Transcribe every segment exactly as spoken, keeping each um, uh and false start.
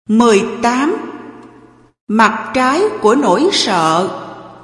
mười tám. Mặt trái của nỗi sợ.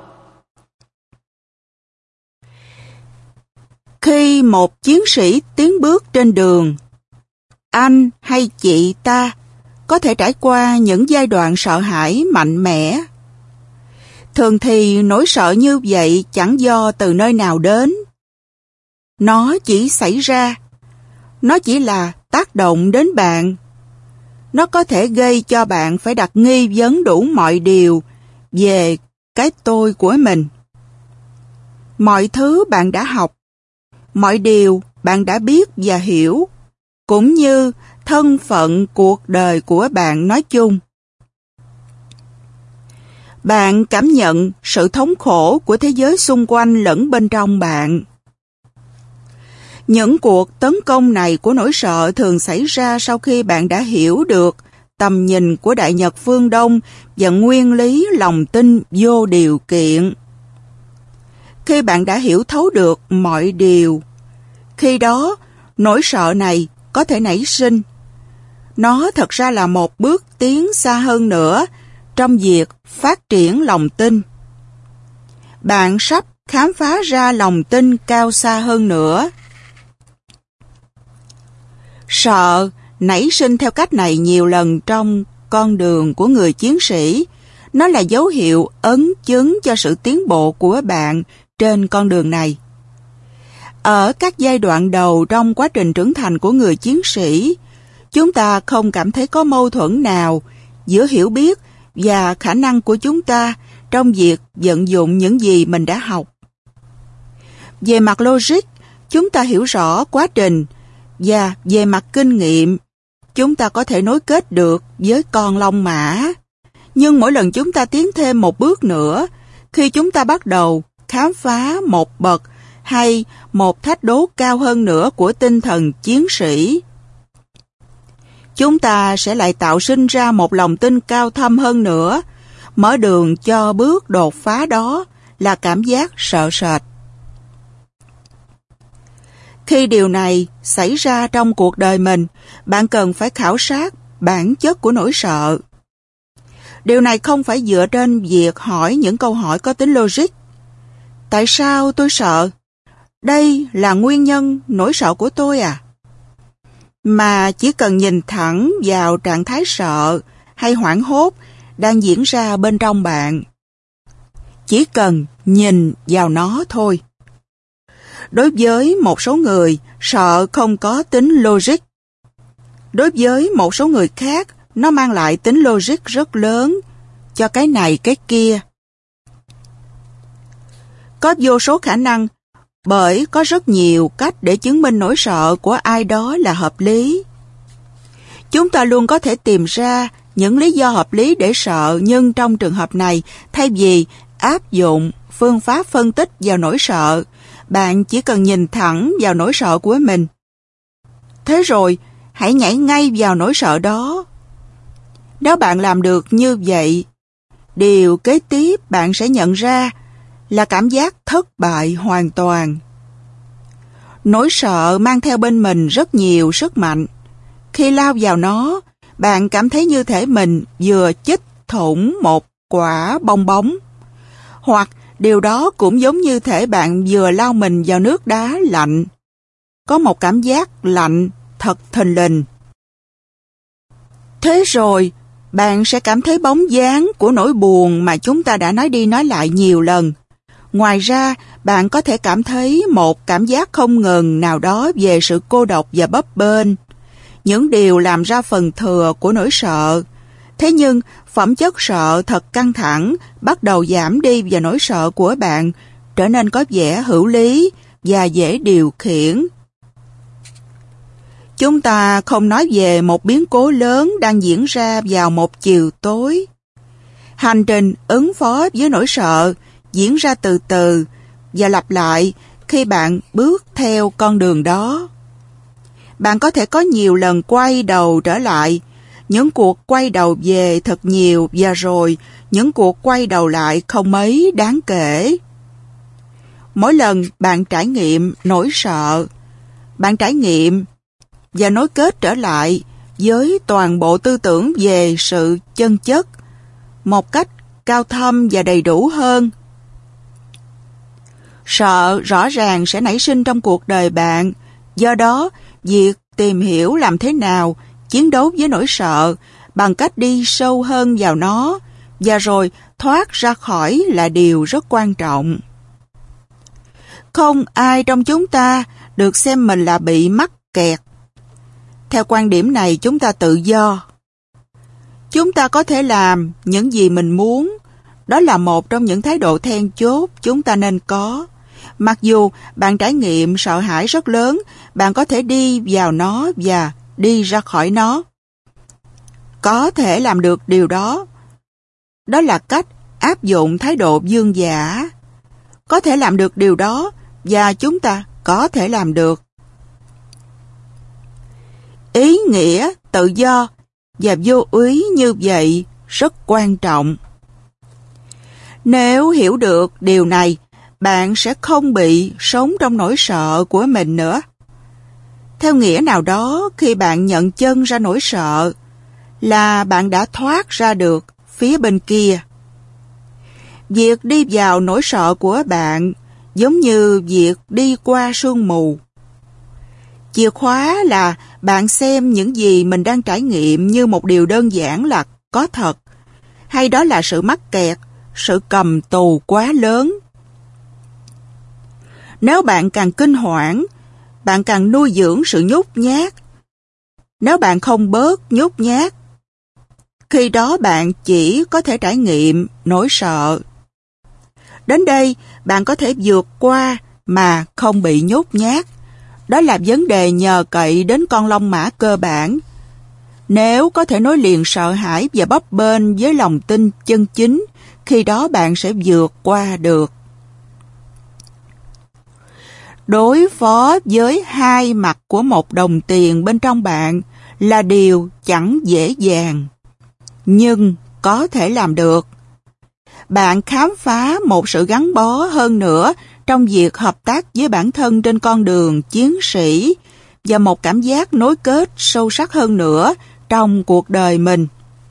Khi một chiến sĩ tiến bước trên đường, anh hay chị ta có thể trải qua những giai đoạn sợ hãi mạnh mẽ. Thường thì nỗi sợ như vậy chẳng do từ nơi nào đến. Nó chỉ xảy ra, nó chỉ là tác động đến bạn. Nó có thể gây cho bạn phải đặt nghi vấn đủ mọi điều về cái tôi của mình. Mọi thứ bạn đã học, mọi điều bạn đã biết và hiểu, cũng như thân phận cuộc đời của bạn nói chung. Bạn cảm nhận sự thống khổ của thế giới xung quanh lẫn bên trong bạn. Những cuộc tấn công này của nỗi sợ thường xảy ra sau khi bạn đã hiểu được tầm nhìn của Đại Nhật phương Đông và nguyên lý lòng tin vô điều kiện. Khi bạn đã hiểu thấu được mọi điều, khi đó nỗi sợ này có thể nảy sinh. Nó thật ra là một bước tiến xa hơn nữa trong việc phát triển lòng tin. Bạn sắp khám phá ra lòng tin cao xa hơn nữa. Sợ nảy sinh theo cách này nhiều lần trong con đường của người chiến sĩ. Nó là dấu hiệu ấn chứng cho sự tiến bộ của bạn trên con đường này. Ở các giai đoạn đầu trong quá trình trưởng thành của người chiến sĩ, chúng ta không cảm thấy có mâu thuẫn nào giữa hiểu biết và khả năng của chúng ta trong việc vận dụng những gì mình đã học. Về mặt logic, chúng ta hiểu rõ quá trình, và về mặt kinh nghiệm, chúng ta có thể nối kết được với con long mã. Nhưng mỗi lần chúng ta tiến thêm một bước nữa, khi chúng ta bắt đầu khám phá một bậc hay một thách đố cao hơn nữa của tinh thần chiến sĩ, chúng ta sẽ lại tạo sinh ra một lòng tin cao thâm hơn nữa. Mở đường cho bước đột phá đó là cảm giác sợ sệt. Khi điều này xảy ra trong cuộc đời mình, bạn cần phải khảo sát bản chất của nỗi sợ. Điều này không phải dựa trên việc hỏi những câu hỏi có tính logic. Tại sao tôi sợ? Đây là nguyên nhân nỗi sợ của tôi à? Mà chỉ cần nhìn thẳng vào trạng thái sợ hay hoảng hốt đang diễn ra bên trong bạn. Chỉ cần nhìn vào nó thôi. Đối với một số người, sợ không có tính logic. Đối với một số người khác, nó mang lại tính logic rất lớn cho cái này cái kia. Có vô số khả năng, bởi có rất nhiều cách để chứng minh nỗi sợ của ai đó là hợp lý. Chúng ta luôn có thể tìm ra những lý do hợp lý để sợ, nhưng trong trường hợp này, thay vì áp dụng phương pháp phân tích vào nỗi sợ, bạn chỉ cần nhìn thẳng vào nỗi sợ của mình. Thế rồi, hãy nhảy ngay vào nỗi sợ đó. Nếu bạn làm được như vậy, điều kế tiếp bạn sẽ nhận ra là cảm giác thất bại hoàn toàn. Nỗi sợ mang theo bên mình rất nhiều sức mạnh. Khi lao vào nó, bạn cảm thấy như thể mình vừa chích thủng một quả bong bóng. Hoặc điều đó cũng giống như thể bạn vừa lao mình vào nước đá lạnh. Có một cảm giác lạnh thật thình lình. Thế rồi, bạn sẽ cảm thấy bóng dáng của nỗi buồn mà chúng ta đã nói đi nói lại nhiều lần. Ngoài ra, bạn có thể cảm thấy một cảm giác không ngừng nào đó về sự cô độc và bấp bênh. Những điều làm ra phần thừa của nỗi sợ. Thế nhưng, phẩm chất sợ thật căng thẳng bắt đầu giảm đi và nỗi sợ của bạn trở nên có vẻ hữu lý và dễ điều khiển. Chúng ta không nói về một biến cố lớn đang diễn ra vào một chiều tối. Hành trình ứng phó với nỗi sợ diễn ra từ từ và lặp lại khi bạn bước theo con đường đó. Bạn có thể có nhiều lần quay đầu trở lại, những cuộc quay đầu về thật nhiều và rồi những cuộc quay đầu lại không mấy đáng kể. Mỗi lần bạn trải nghiệm nỗi sợ, bạn trải nghiệm và nối kết trở lại với toàn bộ tư tưởng về sự chân chất một cách cao thâm và đầy đủ hơn. Sợ rõ ràng sẽ nảy sinh trong cuộc đời bạn, do đó việc tìm hiểu làm thế nào chiến đấu với nỗi sợ bằng cách đi sâu hơn vào nó và rồi thoát ra khỏi là điều rất quan trọng. Không ai trong chúng ta được xem mình là bị mắc kẹt. Theo quan điểm này, chúng ta tự do. Chúng ta có thể làm những gì mình muốn. Đó là một trong những thái độ then chốt chúng ta nên có. Mặc dù bạn trải nghiệm sợ hãi rất lớn, bạn có thể đi vào nó và đi ra khỏi nó. Có thể làm được điều đó. Đó là cách áp dụng thái độ vương giả. Có thể làm được điều đó và chúng ta có thể làm được. Ý nghĩa tự do và vô úy như vậy rất quan trọng. Nếu hiểu được điều này, bạn sẽ không bị sống trong nỗi sợ của mình nữa. Theo nghĩa nào đó, khi bạn nhận chân ra nỗi sợ, là bạn đã thoát ra được phía bên kia. Việc đi vào nỗi sợ của bạn giống như việc đi qua sương mù. Chìa khóa là bạn xem những gì mình đang trải nghiệm như một điều đơn giản là có thật, hay đó là sự mắc kẹt, sự cầm tù quá lớn. Nếu bạn càng kinh hoảng, bạn càng nuôi dưỡng sự nhút nhát. Nếu bạn không bớt nhút nhát, khi đó bạn chỉ có thể trải nghiệm nỗi sợ. Đến đây, bạn có thể vượt qua mà không bị nhút nhát. Đó là vấn đề nhờ cậy đến con long mã cơ bản. Nếu có thể nối liền sợ hãi và bấp bênh với lòng tin chân chính, khi đó bạn sẽ vượt qua được. Đối phó với hai mặt của một đồng tiền bên trong bạn là điều chẳng dễ dàng, nhưng có thể làm được. Bạn khám phá một sự gắn bó hơn nữa trong việc hợp tác với bản thân trên con đường chiến sĩ và một cảm giác nối kết sâu sắc hơn nữa trong cuộc đời mình.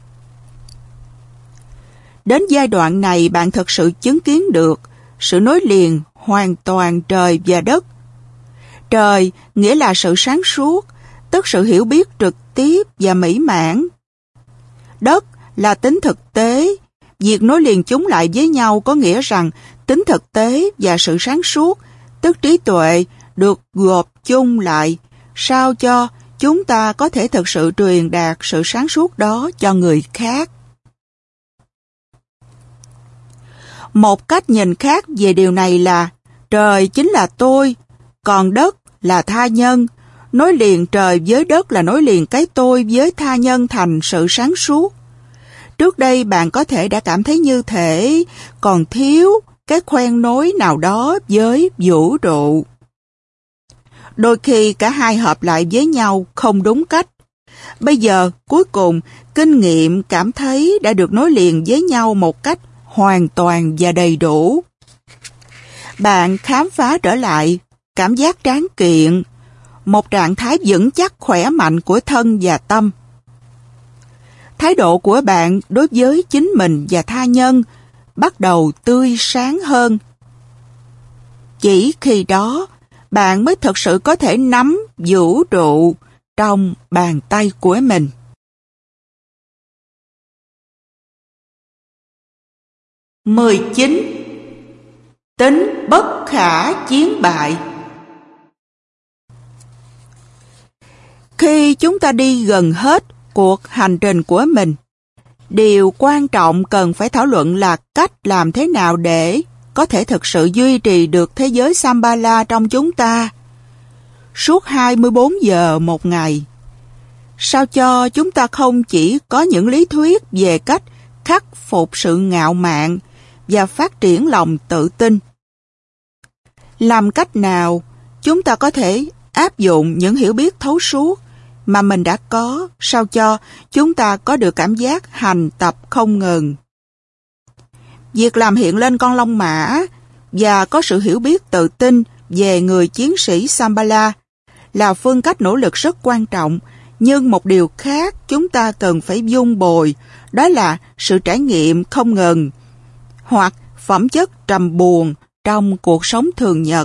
Đến giai đoạn này, bạn thực sự chứng kiến được sự nối liền hoàn toàn trời và đất. Trời nghĩa là sự sáng suốt, tức sự hiểu biết trực tiếp và mỹ mãn. Đất là tính thực tế. Việc nối liền chúng lại với nhau có nghĩa rằng tính thực tế và sự sáng suốt, tức trí tuệ, được gộp chung lại, sao cho chúng ta có thể thực sự truyền đạt sự sáng suốt đó cho người khác. Một cách nhìn khác về điều này là trời chính là tôi, còn đất là tha nhân. Nối liền trời với đất là nối liền cái tôi với tha nhân thành sự sáng suốt. Trước đây bạn có thể đã cảm thấy như thể còn thiếu cái khoen nối nào đó với vũ trụ. Đôi khi cả hai hợp lại với nhau không đúng cách. Bây giờ, cuối cùng, kinh nghiệm cảm thấy đã được nối liền với nhau một cách hoàn toàn và đầy đủ. Bạn khám phá trở lại cảm giác tráng kiện, một trạng thái vững chắc khỏe mạnh của thân và tâm. Thái độ của bạn đối với chính mình và tha nhân bắt đầu tươi sáng hơn. Chỉ khi đó, bạn mới thực sự có thể nắm vũ trụ trong bàn tay của mình. mười chín. Tính bất khả chiến bại. Khi chúng ta đi gần hết cuộc hành trình của mình, điều quan trọng cần phải thảo luận là cách làm thế nào để có thể thực sự duy trì được thế giới Shambhala trong chúng ta suốt hai mươi bốn giờ một ngày. Sao cho chúng ta không chỉ có những lý thuyết về cách khắc phục sự ngạo mạn và phát triển lòng tự tin. Làm cách nào chúng ta có thể áp dụng những hiểu biết thấu suốt mà mình đã có, sao cho chúng ta có được cảm giác hành tập không ngừng. Việc làm hiện lên con long mã và có sự hiểu biết tự tin về người chiến sĩ Shambhala là phương cách nỗ lực rất quan trọng Nhưng một điều khác chúng ta cần phải vun bồi, đó là sự trải nghiệm không ngừng, hoặc phẩm chất trầm buồn trong cuộc sống thường nhật.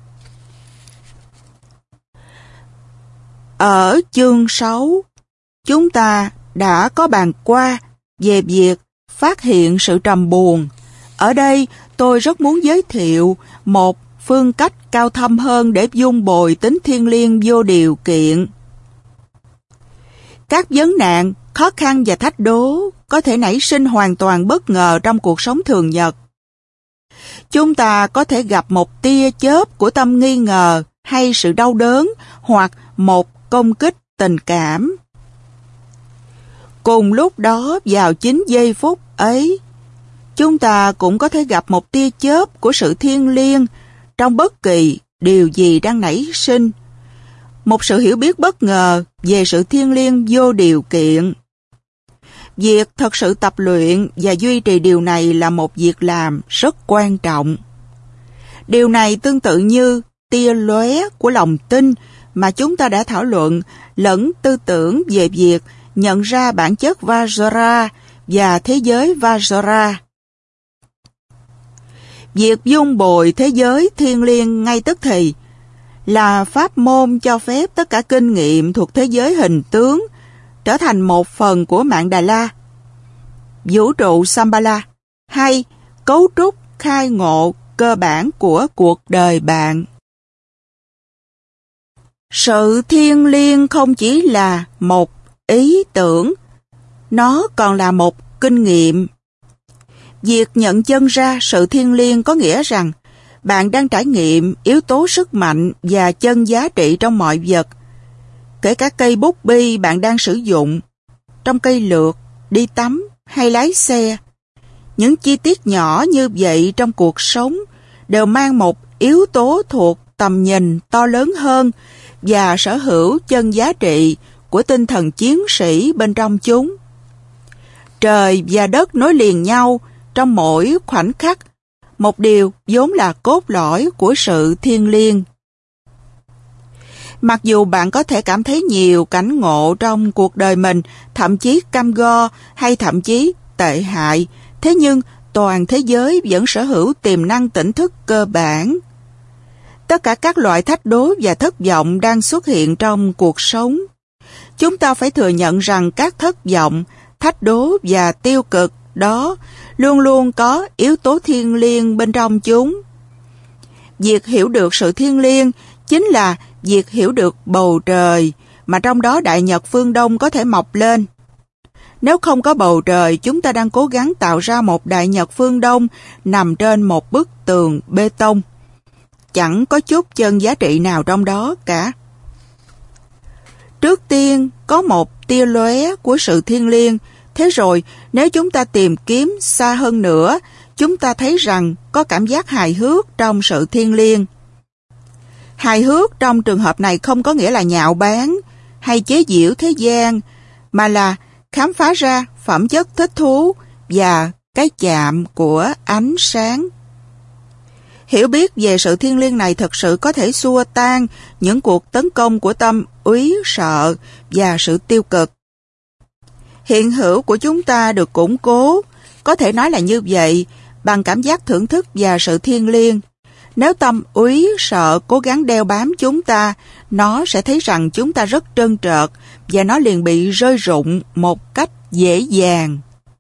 Ở chương sáu, chúng ta đã có bàn qua về việc phát hiện sự trầm buồn. Ở đây tôi rất muốn giới thiệu một phương cách cao thâm hơn để vun bồi tính thiêng liêng vô điều kiện. Các vấn nạn, khó khăn và thách đố có thể nảy sinh hoàn toàn bất ngờ trong cuộc sống thường nhật. Chúng ta có thể gặp một tia chớp của tâm nghi ngờ hay sự đau đớn hoặc một công kích tình cảm. Cùng lúc đó, vào chính giây phút ấy, chúng ta cũng có thể gặp một tia chớp của sự thiêng liêng trong bất kỳ điều gì đang nảy sinh. Một sự hiểu biết bất ngờ về sự thiêng liêng vô điều kiện. Việc thật sự tập luyện và duy trì điều này là một việc làm rất quan trọng. Điều này tương tự như tia lóe của lòng tin mà chúng ta đã thảo luận, lẫn tư tưởng về việc nhận ra bản chất Vajra và thế giới Vajra. Việc vun bồi thế giới thiêng liêng ngay tức thì là pháp môn cho phép tất cả kinh nghiệm thuộc thế giới hình tướng trở thành một phần của mạng Đà La, vũ trụ Shambhala, hay cấu trúc khai ngộ cơ bản của cuộc đời bạn. Sự thiêng liêng không chỉ là một ý tưởng, nó còn là một kinh nghiệm. Việc nhận chân ra sự thiêng liêng có nghĩa rằng bạn đang trải nghiệm yếu tố sức mạnh và chân giá trị trong mọi vật, kể cả cây bút bi bạn đang sử dụng, trong cây lược, đi tắm hay lái xe. Những chi tiết nhỏ như vậy trong cuộc sống đều mang một yếu tố thuộc tầm nhìn to lớn hơn và sở hữu chân giá trị của tinh thần chiến sĩ bên trong chúng. Trời và đất nối liền nhau trong mỗi khoảnh khắc, một điều vốn là cốt lõi của sự thiêng liêng. Mặc dù bạn có thể cảm thấy nhiều cảnh ngộ trong cuộc đời mình, thậm chí cam go hay thậm chí tệ hại, thế nhưng toàn thế giới vẫn sở hữu tiềm năng tỉnh thức cơ bản. Tất cả các loại thách đố và thất vọng đang xuất hiện trong cuộc sống. Chúng ta phải thừa nhận rằng các thất vọng, thách đố và tiêu cực đó luôn luôn có yếu tố thiêng liêng bên trong chúng. Việc hiểu được sự thiêng liêng chính là việc hiểu được bầu trời mà trong đó đại nhật phương Đông có thể mọc lên. Nếu không có bầu trời, chúng ta đang cố gắng tạo ra một đại nhật phương Đông nằm trên một bức tường bê tông. Chẳng có chút chân giá trị nào trong đó cả. Trước tiên, có một tia lóe của sự thiêng liêng. Thế rồi, nếu chúng ta tìm kiếm xa hơn nữa, chúng ta thấy rằng có cảm giác hài hước trong sự thiêng liêng. Hài hước trong trường hợp này không có nghĩa là nhạo báng hay chế giễu thế gian, mà là khám phá ra phẩm chất thích thú và cái chạm của ánh sáng. Hiểu biết về sự thiêng liêng này thực sự có thể xua tan những cuộc tấn công của tâm úy sợ và sự tiêu cực. Hiện hữu của chúng ta được củng cố, có thể nói là như vậy, bằng cảm giác thưởng thức và sự thiêng liêng. Nếu tâm úy sợ cố gắng đeo bám chúng ta, nó sẽ thấy rằng chúng ta rất trơn trợt và nó liền bị rơi rụng một cách dễ dàng.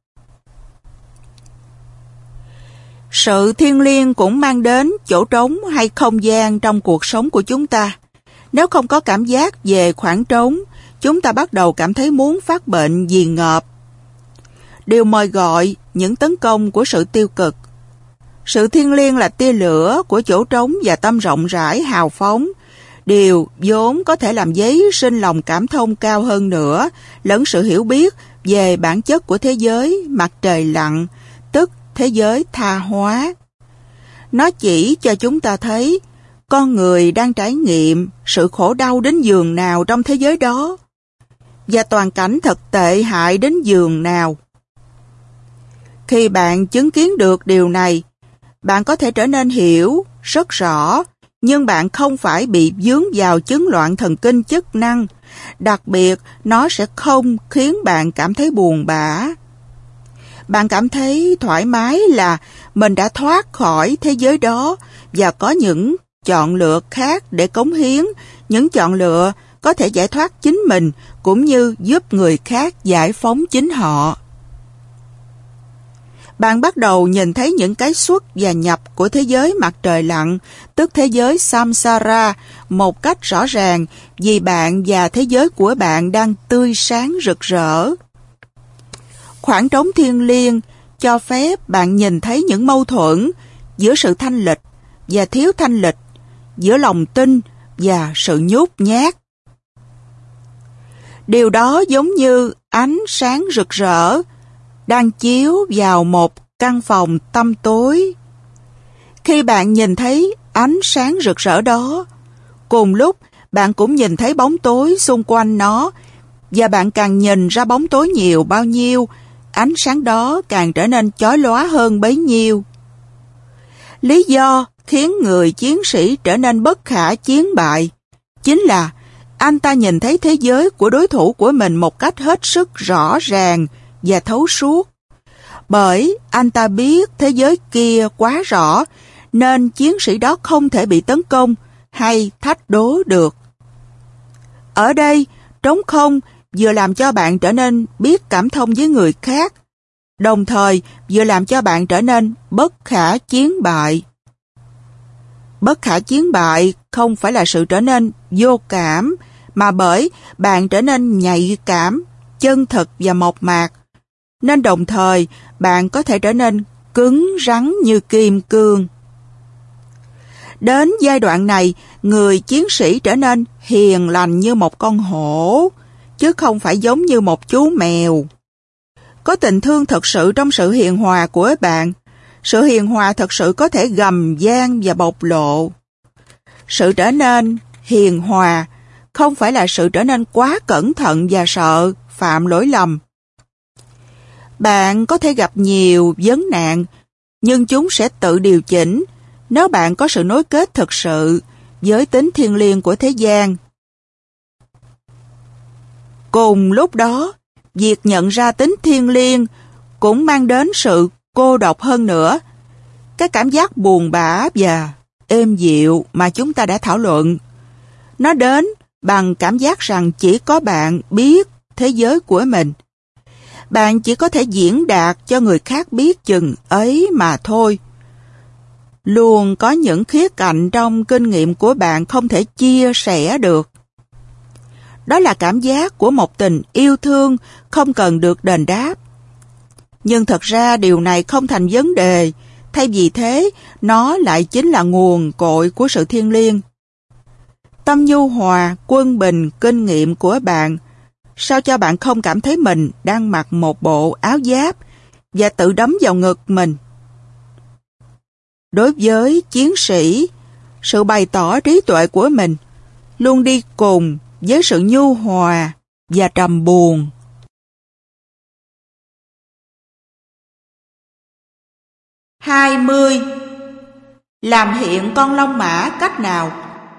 Sự thiêng liêng cũng mang đến chỗ trống hay không gian trong cuộc sống của chúng ta. Nếu không có cảm giác về khoảng trống, chúng ta bắt đầu cảm thấy muốn phát bệnh vì ngợp. Điều mời gọi những tấn công của sự tiêu cực. Sự thiêng liêng là tia lửa của chỗ trống và tâm rộng rãi hào phóng. Điều vốn có thể làm dấy sinh lòng cảm thông cao hơn nữa, lẫn sự hiểu biết về bản chất của thế giới mặt trời lặn, tức thế giới tha hóa. Nó chỉ cho chúng ta thấy con người đang trải nghiệm sự khổ đau đến giường nào trong thế giới đó, và toàn cảnh thật tệ hại đến giường nào. Khi bạn chứng kiến được điều này, bạn có thể trở nên hiểu rất rõ, nhưng bạn không phải bị vướng vào chứng loạn thần kinh chức năng, Đặc biệt, nó sẽ không khiến bạn cảm thấy buồn bã. Bạn cảm thấy thoải mái là mình đã thoát khỏi thế giới đó và có những chọn lựa khác để cống hiến, những chọn lựa có thể giải thoát chính mình cũng như giúp người khác giải phóng chính họ. Bạn bắt đầu nhìn thấy những cái xuất và nhập của thế giới mặt trời lặn, tức thế giới Samsara, một cách rõ ràng vì bạn và thế giới của bạn đang tươi sáng rực rỡ. Khoảng trống thiêng liêng cho phép bạn nhìn thấy những mâu thuẫn giữa sự thanh lịch và thiếu thanh lịch, giữa lòng tin và sự nhút nhát. Điều đó giống như ánh sáng rực rỡ đang chiếu vào một căn phòng tăm tối. Khi bạn nhìn thấy ánh sáng rực rỡ đó, cùng lúc bạn cũng nhìn thấy bóng tối xung quanh nó, và bạn càng nhìn ra bóng tối nhiều bao nhiêu, ánh sáng đó càng trở nên chói lóa hơn bấy nhiêu. Lý do khiến người chiến sĩ trở nên bất khả chiến bại chính là anh ta nhìn thấy thế giới của đối thủ của mình một cách hết sức rõ ràng và thấu suốt. Bởi anh ta biết thế giới kia quá rõ, nên chiến sĩ đó không thể bị tấn công hay thách đố được. Ở đây, trống không vừa làm cho bạn trở nên biết cảm thông với người khác, đồng thời vừa làm cho bạn trở nên bất khả chiến bại. Bất khả chiến bại không phải là sự trở nên vô cảm, mà bởi bạn trở nên nhạy cảm, chân thực và mộc mạc, nên đồng thời bạn có thể trở nên cứng rắn như kim cương. Đến giai đoạn này, người chiến sĩ trở nên hiền lành như một con hổ, chứ không phải giống như một chú mèo. Có tình thương thật sự trong sự hiền hòa của bạn. Sự hiền hòa thật sự có thể gầm gian và bộc lộ. Sự trở nên hiền hòa không phải là sự trở nên quá cẩn thận và sợ phạm lỗi lầm. Bạn có thể gặp nhiều vấn nạn, nhưng chúng sẽ tự điều chỉnh nếu bạn có sự nối kết thực sự với tính thiêng liêng của thế gian. Cùng lúc đó, việc nhận ra tính thiêng liêng cũng mang đến sự cô độc hơn nữa. Cái cảm giác buồn bã và êm dịu mà chúng ta đã thảo luận, nó đến bằng cảm giác rằng chỉ có bạn biết thế giới của mình. Bạn chỉ có thể diễn đạt cho người khác biết chừng ấy mà thôi. Luôn có những khía cạnh trong kinh nghiệm của bạn không thể chia sẻ được. Đó là cảm giác của một tình yêu thương không cần được đền đáp. Nhưng thật ra điều này không thành vấn đề, thay vì thế, nó lại chính là nguồn cội của sự thiêng liêng. Tâm nhu hòa, quân bình, kinh nghiệm của bạn, sao cho bạn không cảm thấy mình đang mặc một bộ áo giáp và tự đấm vào ngực mình? Đối với chiến sĩ, sự bày tỏ trí tuệ của mình luôn đi cùng với sự nhu hòa và trầm buồn. hai mươi. Làm hiện con long mã cách nào?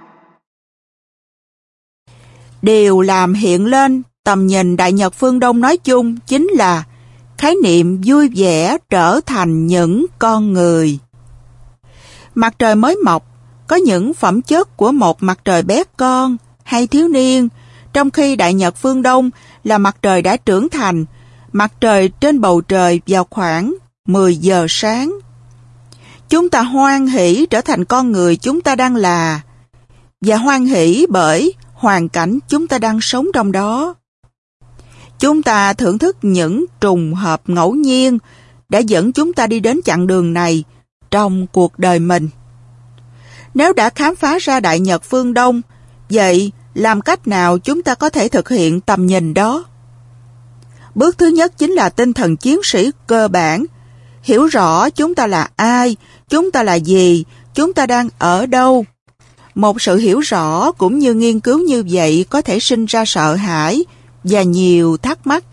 Điều làm hiện lên tầm nhìn Đại Nhật phương Đông nói chung chính là khái niệm vui vẻ trở thành những con người. Mặt trời mới mọc có những phẩm chất của một mặt trời bé con hay thiếu niên, trong khi Đại Nhật phương Đông là mặt trời đã trưởng thành, mặt trời trên bầu trời vào khoảng mười giờ sáng. Chúng ta hoan hỷ trở thành con người chúng ta đang là, và hoan hỷ bởi hoàn cảnh chúng ta đang sống trong đó. Chúng ta thưởng thức những trùng hợp ngẫu nhiên đã dẫn chúng ta đi đến chặng đường này trong cuộc đời mình. Nếu đã khám phá ra Đại Nhật phương Đông, vậy làm cách nào chúng ta có thể thực hiện tầm nhìn đó? Bước thứ nhất chính là tinh thần chiến sĩ cơ bản, hiểu rõ chúng ta là ai, chúng ta là gì, chúng ta đang ở đâu. Một sự hiểu rõ cũng như nghiên cứu như vậy có thể sinh ra sợ hãi và nhiều thắc mắc.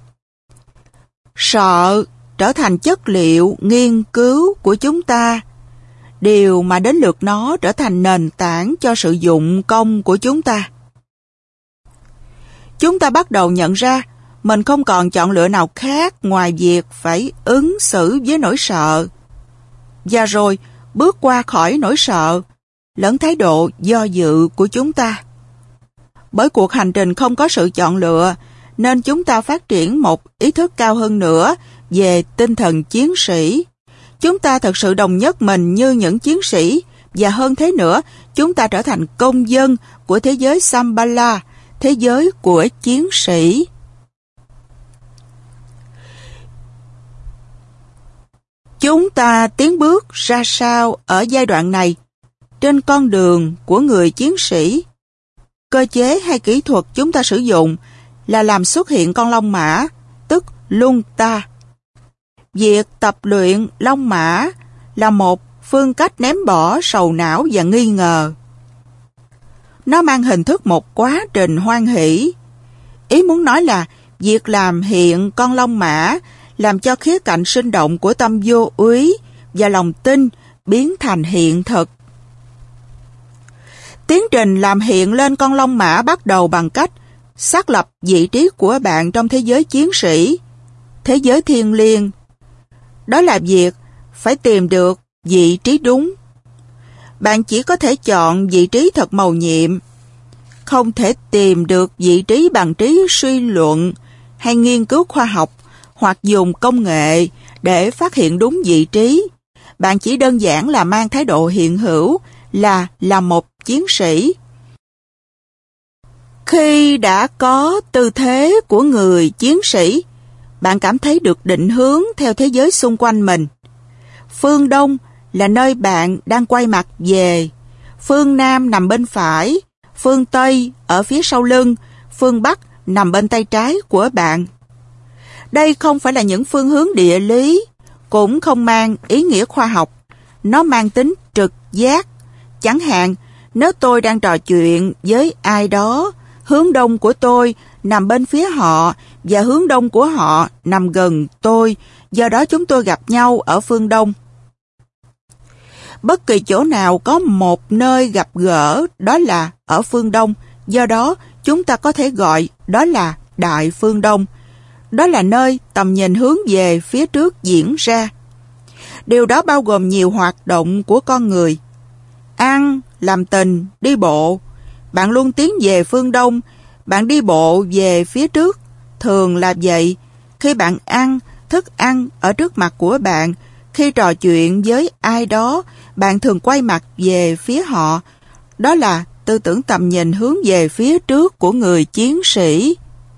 Sợ trở thành chất liệu nghiên cứu của chúng ta, điều mà đến lượt nó trở thành nền tảng cho sự dụng công của chúng ta. chúng ta bắt đầu nhận ra mình không còn chọn lựa nào khác ngoài việc phải ứng xử với nỗi sợ. Và rồi bước qua khỏi nỗi sợ lẫn thái độ do dự của chúng ta. Bởi cuộc hành trình không có sự chọn lựa, nên chúng ta phát triển một ý thức cao hơn nữa về tinh thần chiến sĩ. Chúng ta thực sự đồng nhất mình như những chiến sĩ, và hơn thế nữa, chúng ta trở thành công dân của thế giới Shambhala, thế giới của chiến sĩ. Chúng ta tiến bước ra sao ở giai đoạn này trên con đường của người chiến sĩ? Cơ chế hay kỹ thuật chúng ta sử dụng là làm xuất hiện con long mã, tức Lunta. Việc tập luyện long mã là một phương cách ném bỏ sầu não và nghi ngờ. Nó mang hình thức một quá trình hoan hỷ. Ý muốn nói là việc làm hiện con long mã làm cho khía cạnh sinh động của tâm vô úy và lòng tin biến thành hiện thực. Tiến trình làm hiện lên con long mã bắt đầu bằng cách xác lập vị trí của bạn trong thế giới chiến sĩ, thế giới thiêng liêng. Đó là việc phải tìm được vị trí đúng. Bạn chỉ có thể chọn vị trí thật mầu nhiệm, không thể tìm được vị trí bằng trí suy luận hay nghiên cứu khoa học hoặc dùng công nghệ để phát hiện đúng vị trí. Bạn chỉ đơn giản là mang thái độ hiện hữu, là là một chiến sĩ. Khi đã có tư thế của người chiến sĩ, bạn cảm thấy được định hướng theo thế giới xung quanh mình. Phương Đông là nơi bạn đang quay mặt về, phương Nam nằm bên phải, phương Tây ở phía sau lưng, phương Bắc nằm bên tay trái của bạn. Đây không phải là những phương hướng địa lý, cũng không mang ý nghĩa khoa học. Nó mang tính trực giác. Chẳng hạn, nếu tôi đang trò chuyện với ai đó, hướng đông của tôi nằm bên phía họ và hướng đông của họ nằm gần tôi, do đó chúng tôi gặp nhau ở phương đông. Bất kỳ chỗ nào có một nơi gặp gỡ, đó là ở phương đông, do đó chúng ta có thể gọi đó là Đại Phương Đông. Đó là nơi tầm nhìn hướng về phía trước diễn ra. Điều đó bao gồm nhiều hoạt động của con người. Ăn, làm tình, đi bộ. Bạn luôn tiến về phương Đông, bạn đi bộ về phía trước. Thường là vậy. Khi bạn ăn, thức ăn ở trước mặt của bạn. Khi trò chuyện với ai đó, bạn thường quay mặt về phía họ. Đó là tư tưởng tầm nhìn hướng về phía trước của người chiến sĩ.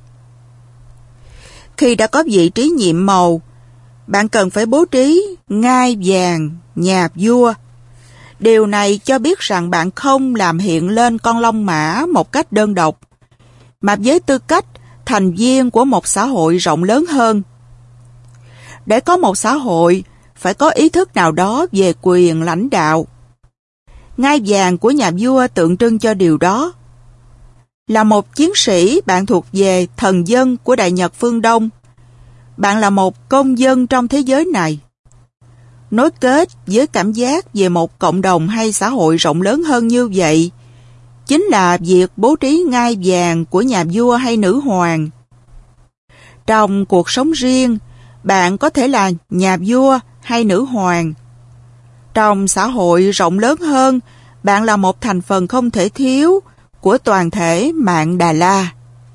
Khi đã có vị trí nhiệm màu, bạn cần phải bố trí ngai vàng nhà vua. Điều này cho biết rằng bạn không làm hiện lên con long mã một cách đơn độc, mà với tư cách thành viên của một xã hội rộng lớn hơn. Để có một xã hội, phải có ý thức nào đó về quyền lãnh đạo. Ngai vàng của nhà vua tượng trưng cho điều đó. Là một chiến sĩ, bạn thuộc về thần dân của Đại Nhật phương Đông. Bạn là một công dân trong thế giới này. Nối kết với cảm giác về một cộng đồng hay xã hội rộng lớn hơn như vậy chính là việc bố trí ngai vàng của nhà vua hay nữ hoàng. Trong cuộc sống riêng, bạn có thể là nhà vua hay nữ hoàng. Trong xã hội rộng lớn hơn, bạn là một thành phần không thể thiếu của toàn thể mạng Đà La.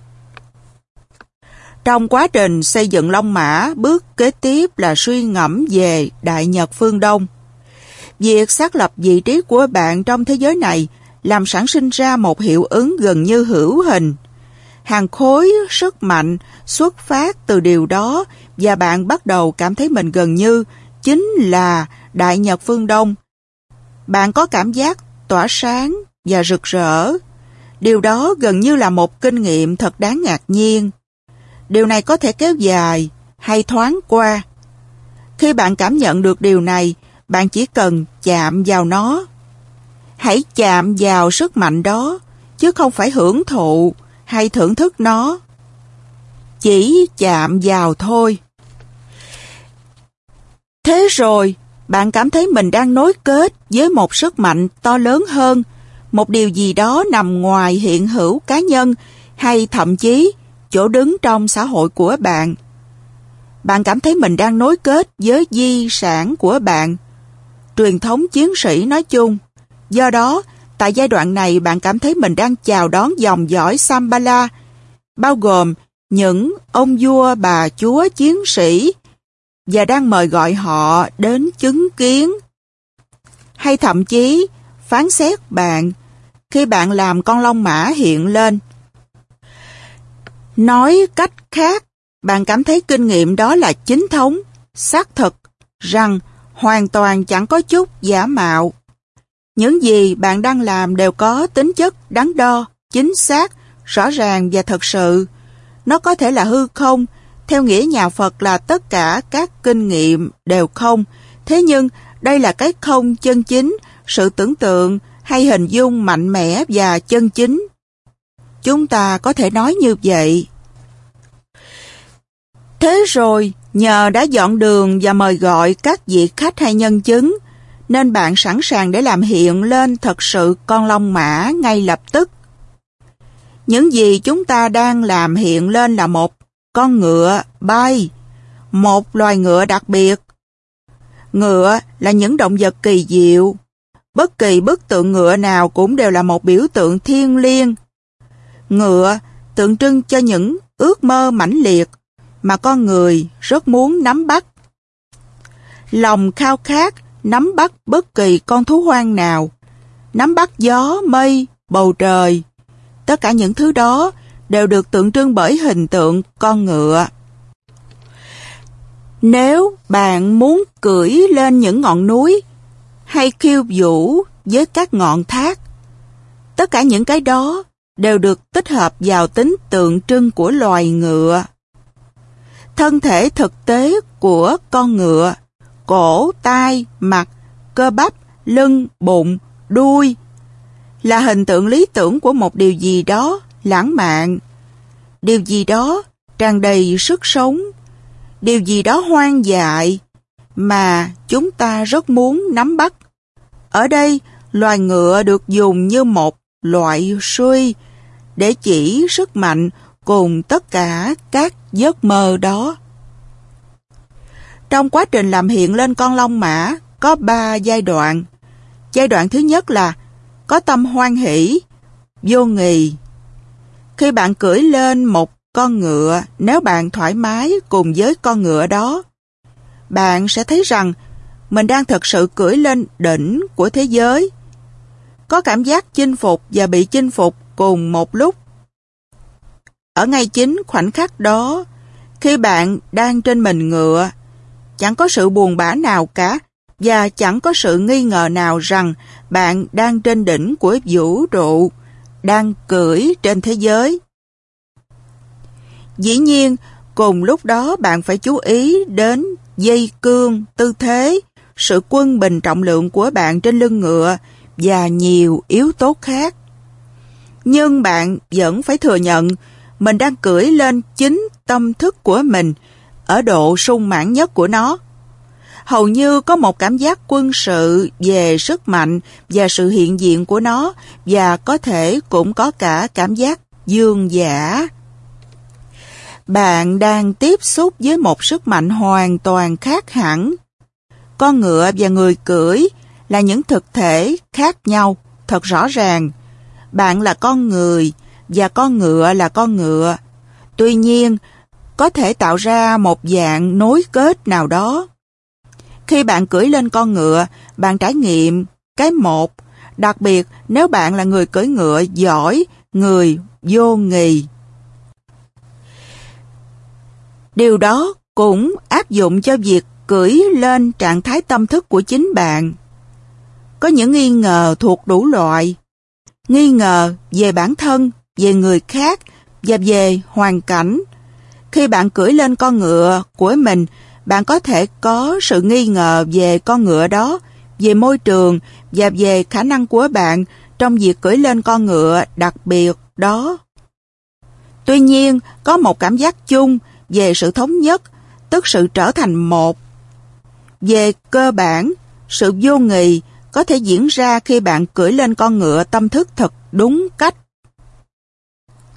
Trong quá trình xây dựng Long Mã, bước kế tiếp là suy ngẫm về Đại Nhật phương Đông. Việc xác lập vị trí của bạn trong thế giới này làm sản sinh ra một hiệu ứng gần như hữu hình. Hàng khối sức mạnh xuất phát từ điều đó và bạn bắt đầu cảm thấy mình gần như chính là Đại Nhật phương Đông. Bạn có cảm giác tỏa sáng và rực rỡ. Điều đó gần như là một kinh nghiệm thật đáng ngạc nhiên. Điều này có thể kéo dài hay thoáng qua. Khi bạn cảm nhận được điều này, bạn chỉ cần chạm vào nó. Hãy chạm vào sức mạnh đó, chứ không phải hưởng thụ hay thưởng thức nó. Chỉ chạm vào thôi. Thế rồi, bạn cảm thấy mình đang nối kết với một sức mạnh to lớn hơn, một điều gì đó nằm ngoài hiện hữu cá nhân hay thậm chí chỗ đứng trong xã hội của bạn. Bạn cảm thấy mình đang nối kết với di sản của bạn, truyền thống chiến sĩ nói chung. Do đó, tại giai đoạn này bạn cảm thấy mình đang chào đón dòng dõi Shambhala, bao gồm những ông vua bà chúa chiến sĩ, và đang mời gọi họ đến chứng kiến, hay thậm chí phán xét bạn khi bạn làm con long mã hiện lên. Nói cách khác, bạn cảm thấy kinh nghiệm đó là chính thống, xác thực, rằng hoàn toàn chẳng có chút giả mạo. Những gì bạn đang làm đều có tính chất đắn đo, chính xác, rõ ràng và thật sự. Nó có thể là hư không, theo nghĩa nhà Phật là tất cả các kinh nghiệm đều không. Thế nhưng, đây là cái không chân chính, sự tưởng tượng hay hình dung mạnh mẽ và chân chính. Chúng ta có thể nói như vậy. Thế rồi, nhờ đã dọn đường và mời gọi các vị khách hay nhân chứng, nên bạn sẵn sàng để làm hiện lên thật sự con long mã ngay lập tức. Những gì chúng ta đang làm hiện lên là một con ngựa bay, một loài ngựa đặc biệt. Ngựa là những động vật kỳ diệu. Bất kỳ bức tượng ngựa nào cũng đều là một biểu tượng thiêng liêng. Ngựa tượng trưng cho những ước mơ mãnh liệt mà con người rất muốn nắm bắt. Lòng khao khát nắm bắt bất kỳ con thú hoang nào, nắm bắt gió, mây, bầu trời. Tất cả những thứ đó đều được tượng trưng bởi hình tượng con ngựa. Nếu bạn muốn cưỡi lên những ngọn núi hay khiêu vũ với các ngọn thác, tất cả những cái đó đều được tích hợp vào tính tượng trưng của loài ngựa. Thân thể thực tế của con ngựa, cổ, tai, mặt, cơ bắp, lưng, bụng, đuôi, là hình tượng lý tưởng của một điều gì đó lãng mạn, điều gì đó tràn đầy sức sống, điều gì đó hoang dại mà chúng ta rất muốn nắm bắt. Ở đây, loài ngựa được dùng như một loại suy để chỉ sức mạnh cùng tất cả các giấc mơ đó. Trong quá trình làm hiện lên con long mã có ba giai đoạn. Giai đoạn thứ nhất là có tâm hoan hỷ, vô nghì. Khi bạn cưỡi lên một con ngựa, nếu bạn thoải mái cùng với con ngựa đó, bạn sẽ thấy rằng mình đang thực sự cưỡi lên đỉnh của thế giới. Có cảm giác chinh phục và bị chinh phục cùng một lúc. Ở ngay chính khoảnh khắc đó, khi bạn đang trên mình ngựa, chẳng có sự buồn bã nào cả và chẳng có sự nghi ngờ nào rằng bạn đang trên đỉnh của vũ trụ, đang cưỡi trên thế giới. Dĩ nhiên, cùng lúc đó bạn phải chú ý đến dây cương, tư thế, sự quân bình trọng lượng của bạn trên lưng ngựa và nhiều yếu tố khác. Nhưng bạn vẫn phải thừa nhận mình đang cưỡi lên chính tâm thức của mình ở độ sung mãn nhất của nó. Hầu như có một cảm giác quân sự về sức mạnh và sự hiện diện của nó, và có thể cũng có cả cảm giác dương dã. Bạn đang tiếp xúc với một sức mạnh hoàn toàn khác hẳn. Con ngựa và người cưỡi là những thực thể khác nhau, thật rõ ràng. Bạn là con người và con ngựa là con ngựa. Tuy nhiên, có thể tạo ra một dạng nối kết nào đó. Khi bạn cưỡi lên con ngựa, bạn trải nghiệm cái một, đặc biệt nếu bạn là người cưỡi ngựa giỏi, người vô nghì. Điều đó cũng áp dụng cho việc cưỡi lên trạng thái tâm thức của chính bạn. Có những nghi ngờ thuộc đủ loại. Nghi ngờ về bản thân, về người khác và về hoàn cảnh. Khi bạn cưỡi lên con ngựa của mình, bạn có thể có sự nghi ngờ về con ngựa đó, về môi trường và về khả năng của bạn trong việc cưỡi lên con ngựa đặc biệt đó. Tuy nhiên, có một cảm giác chung về sự thống nhất, tức sự trở thành một. Về cơ bản, sự vô nghì có thể diễn ra khi bạn cưỡi lên con ngựa tâm thức thật đúng cách.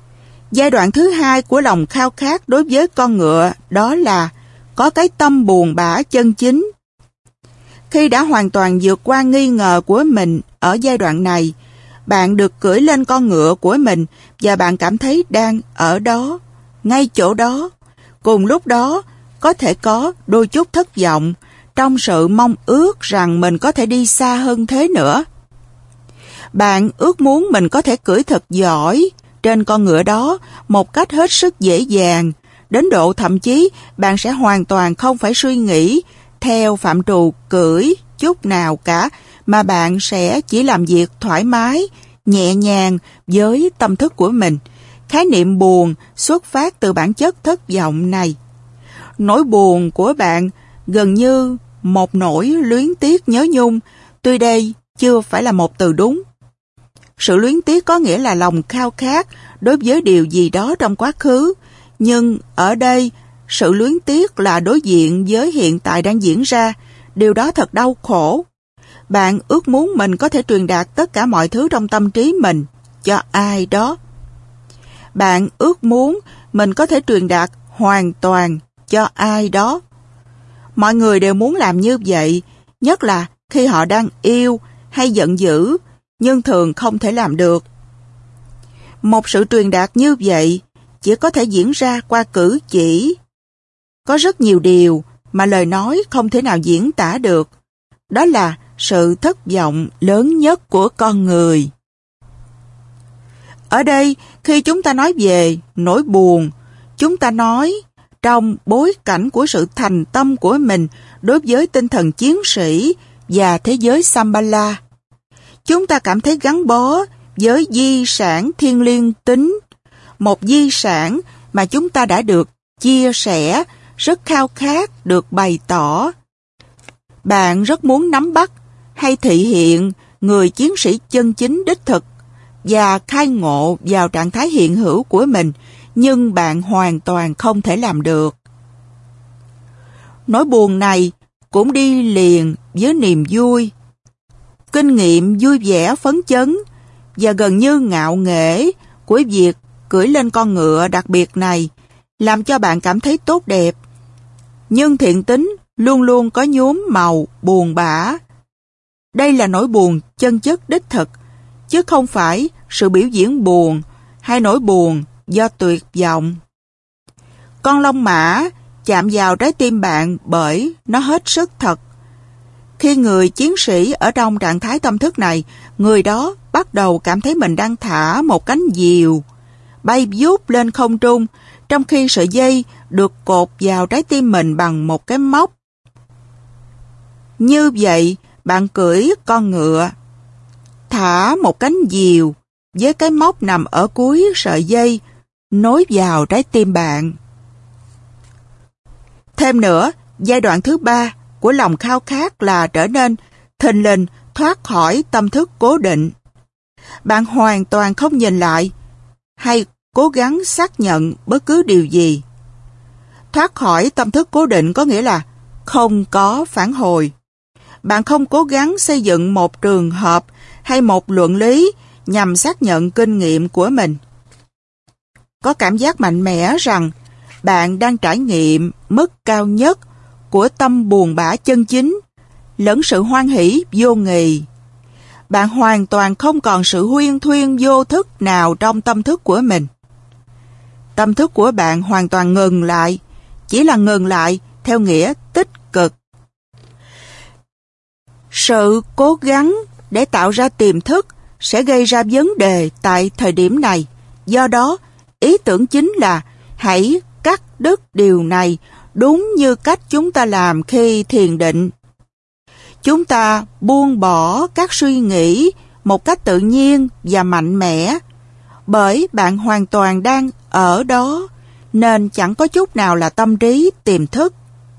Giai đoạn thứ hai của lòng khao khát đối với con ngựa đó là có cái tâm buồn bã chân chính. Khi đã hoàn toàn vượt qua nghi ngờ của mình ở giai đoạn này, bạn được cưỡi lên con ngựa của mình và bạn cảm thấy đang ở đó, ngay chỗ đó. Cùng lúc đó, có thể có đôi chút thất vọng trong sự mong ước rằng mình có thể đi xa hơn thế nữa. Bạn ước muốn mình có thể cưỡi thật giỏi trên con ngựa đó một cách hết sức dễ dàng, đến độ thậm chí bạn sẽ hoàn toàn không phải suy nghĩ theo phạm trù cưỡi chút nào cả, mà bạn sẽ chỉ làm việc thoải mái, nhẹ nhàng với tâm thức của mình. Khái niệm buồn xuất phát từ bản chất thất vọng này. Nỗi buồn của bạn gần như một nỗi luyến tiếc nhớ nhung, tuy đây chưa phải là một từ đúng. Sự luyến tiếc có nghĩa là lòng khao khát đối với điều gì đó trong quá khứ, nhưng ở đây, sự luyến tiếc là đối diện với hiện tại đang diễn ra. Điều đó thật đau khổ. Bạn ước muốn mình có thể truyền đạt tất cả mọi thứ trong tâm trí mình cho ai đó. Bạn ước muốn mình có thể truyền đạt hoàn toàn cho ai đó. Mọi người đều muốn làm như vậy, nhất là khi họ đang yêu hay giận dữ, nhưng thường không thể làm được. Một sự truyền đạt như vậy chỉ có thể diễn ra qua cử chỉ. Có rất nhiều điều mà lời nói không thể nào diễn tả được. Đó là sự thất vọng lớn nhất của con người. Ở đây, khi chúng ta nói về nỗi buồn, chúng ta nói trong bối cảnh của sự thành tâm của mình đối với tinh thần chiến sĩ và thế giới Shambhala. Chúng ta cảm thấy gắn bó với di sản thiêng liêng tính, một di sản mà chúng ta đã được chia sẻ, rất khao khát được bày tỏ. Bạn rất muốn nắm bắt hay thị hiện người chiến sĩ chân chính đích thực và khai ngộ vào trạng thái hiện hữu của mình, nhưng bạn hoàn toàn không thể làm được. Nỗi buồn này cũng đi liền với niềm vui. Kinh nghiệm vui vẻ phấn chấn và gần như ngạo nghễ của việc cưỡi lên con ngựa đặc biệt này làm cho bạn cảm thấy tốt đẹp. Nhưng thiện tính luôn luôn có nhuốm màu buồn bã. Đây là nỗi buồn chân chất đích thực, chứ không phải sự biểu diễn buồn hay nỗi buồn do tuyệt vọng. Con long mã chạm vào trái tim bạn bởi nó hết sức thật. Khi người chiến sĩ ở trong trạng thái tâm thức này, người đó bắt đầu cảm thấy mình đang thả một cánh diều, bay vút lên không trung, trong khi sợi dây được cột vào trái tim mình bằng một cái móc. Như vậy, bạn cưỡi con ngựa, thả một cánh diều với cái móc nằm ở cuối sợi dây, nối vào trái tim bạn. Thêm nữa, giai đoạn thứ ba của lòng khao khát là trở nên thình lình thoát khỏi tâm thức cố định. Bạn hoàn toàn không nhìn lại hay cố gắng xác nhận bất cứ điều gì. Thoát khỏi tâm thức cố định có nghĩa là không có phản hồi. Bạn không cố gắng xây dựng một trường hợp hay một luận lý nhằm xác nhận kinh nghiệm của mình. Có cảm giác mạnh mẽ rằng bạn đang trải nghiệm mức cao nhất của tâm buồn bã chân chính, lẫn sự hoan hỷ vô nghì. Bạn hoàn toàn không còn sự huyên thuyên vô thức nào trong tâm thức của mình. Tâm thức của bạn hoàn toàn ngừng lại, chỉ là ngừng lại theo nghĩa tích cực. Sự cố gắng để tạo ra tiềm thức sẽ gây ra vấn đề tại thời điểm này. Do đó, ý tưởng chính là hãy cắt đứt điều này đúng như cách chúng ta làm khi thiền định. Chúng ta buông bỏ các suy nghĩ một cách tự nhiên và mạnh mẽ, bởi bạn hoàn toàn đang ở đó, nên chẳng có chút nào là tâm trí tiềm thức.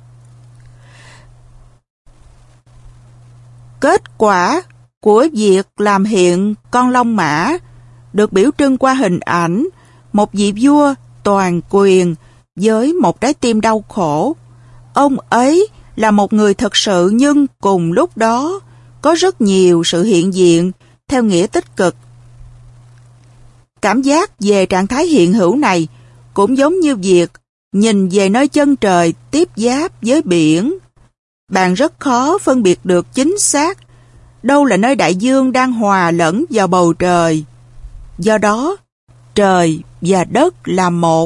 Kết quả của việc làm hiện con long mã được biểu trưng qua hình ảnh một vị vua toàn quyền với một trái tim đau khổ. Ông ấy là một người thật sự, nhưng cùng lúc đó có rất nhiều sự hiện diện theo nghĩa tích cực. Cảm giác về trạng thái hiện hữu này cũng giống như việc nhìn về nơi chân trời tiếp giáp với biển. Bạn rất khó phân biệt được chính xác đâu là nơi đại dương đang hòa lẫn vào bầu trời. Do đó, trời và đất là một.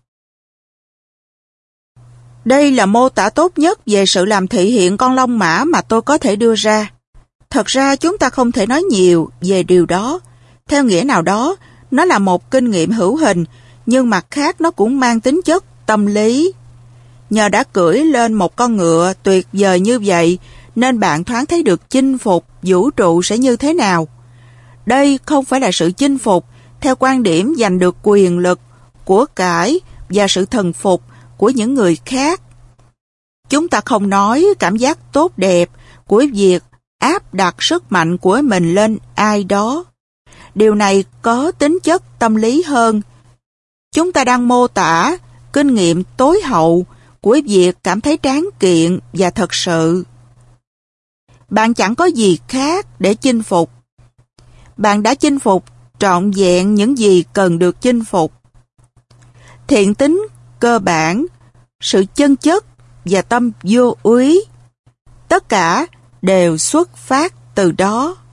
Đây là mô tả tốt nhất về sự làm thị hiện con long mã mà tôi có thể đưa ra. Thật ra chúng ta không thể nói nhiều về điều đó. Theo nghĩa nào đó, nó là một kinh nghiệm hữu hình, nhưng mặt khác nó cũng mang tính chất tâm lý. Nhờ đã cưỡi lên một con ngựa tuyệt vời như vậy, nên bạn thoáng thấy được chinh phục vũ trụ sẽ như thế nào. Đây không phải là sự chinh phục theo quan điểm giành được quyền lực, của cải và sự thần phục của những người khác. Chúng ta không nói cảm giác tốt đẹp của việc áp đặt sức mạnh của mình lên ai đó. Điều này có tính chất tâm lý hơn. Chúng ta đang mô tả kinh nghiệm tối hậu của việc cảm thấy tráng kiện và thật sự. Bạn chẳng có gì khác để chinh phục. Bạn đã chinh phục trọn vẹn những gì cần được chinh phục. Thiện tính cơ bản, sự chân chất và tâm vô úy, tất cả đều xuất phát từ đó.